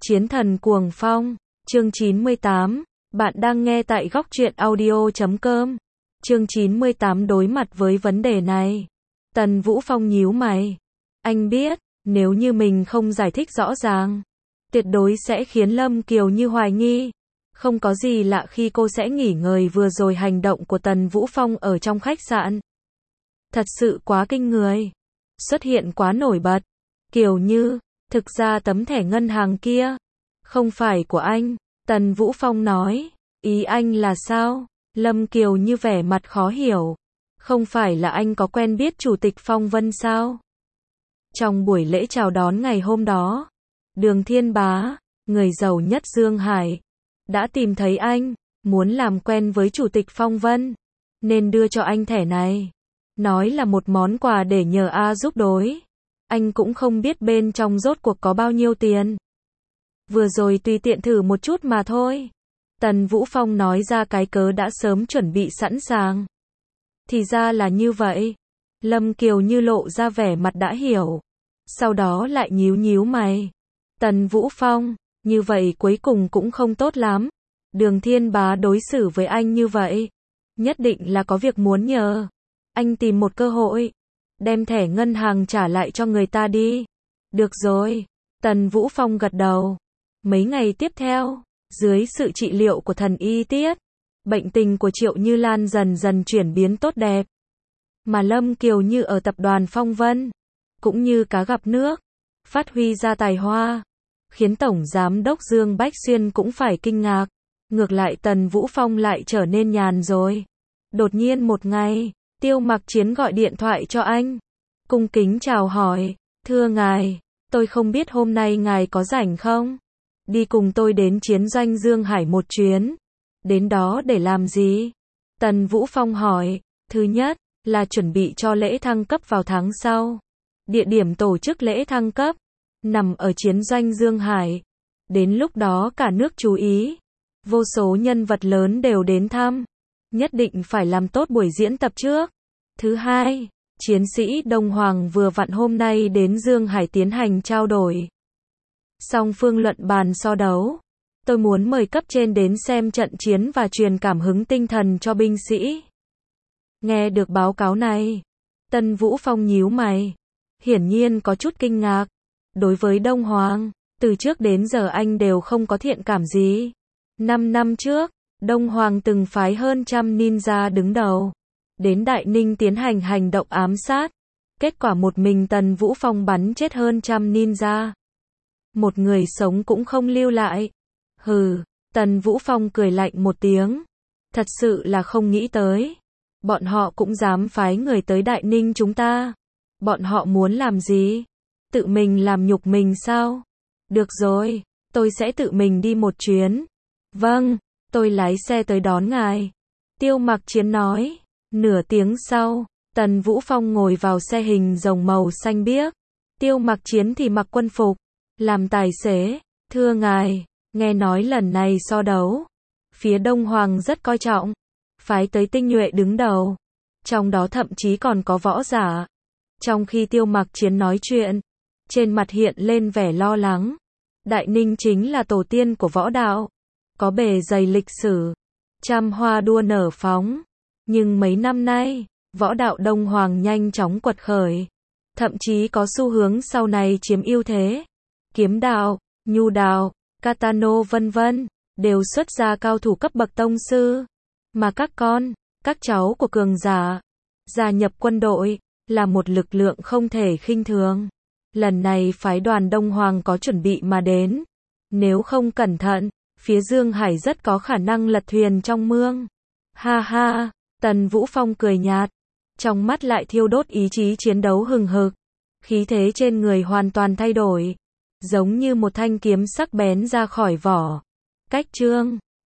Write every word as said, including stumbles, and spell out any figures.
Chiến thần cuồng phong, chương chín mươi tám, bạn đang nghe tại góc truyện audio chấm com. Chương chín mươi tám đối mặt với vấn đề này. Tần Vũ Phong nhíu mày. Anh biết, nếu như mình không giải thích rõ ràng, tuyệt đối sẽ khiến Lâm Kiều Như hoài nghi. Không có gì lạ khi cô sẽ nghỉ ngơi vừa rồi hành động của Tần Vũ Phong ở trong khách sạn. Thật sự quá kinh người. Xuất hiện quá nổi bật. Kiều Như, thực ra tấm thẻ ngân hàng kia không phải của anh. Tần Vũ Phong nói, ý anh là sao? Lâm Kiều Như vẻ mặt khó hiểu. Không phải là anh có quen biết Chủ tịch Phong Vân sao? Trong buổi lễ chào đón ngày hôm đó, Đường Thiên Bá, người giàu nhất Dương Hải, đã tìm thấy anh, muốn làm quen với Chủ tịch Phong Vân, nên đưa cho anh thẻ này. Nói là một món quà để nhờ A giúp đối. Anh cũng không biết bên trong rốt cuộc có bao nhiêu tiền. Vừa rồi tùy tiện thử một chút mà thôi. Tần Vũ Phong nói ra cái cớ đã sớm chuẩn bị sẵn sàng. Thì ra là như vậy. Lâm Kiều Như lộ ra vẻ mặt đã hiểu. Sau đó lại nhíu nhíu mày. Tần Vũ Phong, như vậy cuối cùng cũng không tốt lắm. Đường Thiên Bá đối xử với anh như vậy, nhất định là có việc muốn nhờ. Anh tìm một cơ hội, đem thẻ ngân hàng trả lại cho người ta đi. Được rồi. Tần Vũ Phong gật đầu. Mấy ngày tiếp theo, dưới sự trị liệu của thần y Tiết, bệnh tình của Triệu Như Lan dần dần chuyển biến tốt đẹp. Mà Lâm Kiều Như ở tập đoàn Phong Vân, cũng như cá gặp nước, phát huy ra tài hoa, khiến Tổng Giám đốc Dương Bách Xuyên cũng phải kinh ngạc. Ngược lại Tần Vũ Phong lại trở nên nhàn rồi. Đột nhiên một ngày, Tiêu Mặc Chiến gọi điện thoại cho anh. Cung kính chào hỏi, thưa ngài, tôi không biết hôm nay ngài có rảnh không? Đi cùng tôi đến chiến doanh Dương Hải một chuyến. Đến đó để làm gì? Tần Vũ Phong hỏi. Thứ nhất, là chuẩn bị cho lễ thăng cấp vào tháng sau. Địa điểm tổ chức lễ thăng cấp nằm ở chiến doanh Dương Hải. Đến lúc đó cả nước chú ý. Vô số nhân vật lớn đều đến thăm. Nhất định phải làm tốt buổi diễn tập trước. Thứ hai, chiến sĩ Đông Hoàng vừa vặn hôm nay đến Dương Hải tiến hành trao đổi. Song phương luận bàn so đấu. Tôi muốn mời cấp trên đến xem trận chiến và truyền cảm hứng tinh thần cho binh sĩ. Nghe được báo cáo này, Tần Vũ Phong nhíu mày. Hiển nhiên có chút kinh ngạc. Đối với Đông Hoàng, từ trước đến giờ anh đều không có thiện cảm gì. Năm năm trước, Đông Hoàng từng phái hơn trăm ninja đứng đầu đến Đại Ninh tiến hành hành động ám sát. Kết quả một mình Tần Vũ Phong bắn chết hơn trăm ninja. Một người sống cũng không lưu lại. Hừ, Tần Vũ Phong cười lạnh một tiếng. Thật sự là không nghĩ tới. Bọn họ cũng dám phái người tới Đại Ninh chúng ta. Bọn họ muốn làm gì? Tự mình làm nhục mình sao? Được rồi, tôi sẽ tự mình đi một chuyến. Vâng, tôi lái xe tới đón ngài. Tiêu Mặc Chiến nói. Nửa tiếng sau, Tần Vũ Phong ngồi vào xe hình rồng màu xanh biếc. Tiêu Mặc Chiến thì mặc quân phục, làm tài xế. Thưa ngài, nghe nói lần này so đấu, phía Đông Hoàng rất coi trọng, phái tới tinh nhuệ đứng đầu, trong đó thậm chí còn có võ giả. Trong khi Tiêu Mặc Chiến nói chuyện, trên mặt hiện lên vẻ lo lắng. Đại Ninh chính là tổ tiên của võ đạo, có bề dày lịch sử, trăm hoa đua nở phóng. Nhưng mấy năm nay, võ đạo Đông Hoàng nhanh chóng quật khởi, thậm chí có xu hướng sau này chiếm ưu thế. Kiếm đạo, nhu đạo, katano vân vân, đều xuất ra cao thủ cấp bậc tông sư. Mà các con, các cháu của cường giả, gia nhập quân đội, là một lực lượng không thể khinh thường. Lần này phái đoàn Đông Hoàng có chuẩn bị mà đến. Nếu không cẩn thận, phía Dương Hải rất có khả năng lật thuyền trong mương. Ha ha, Tần Vũ Phong cười nhạt. Trong mắt lại thiêu đốt ý chí chiến đấu hừng hực. Khí thế trên người hoàn toàn thay đổi. Giống như một thanh kiếm sắc bén ra khỏi vỏ. Cách chương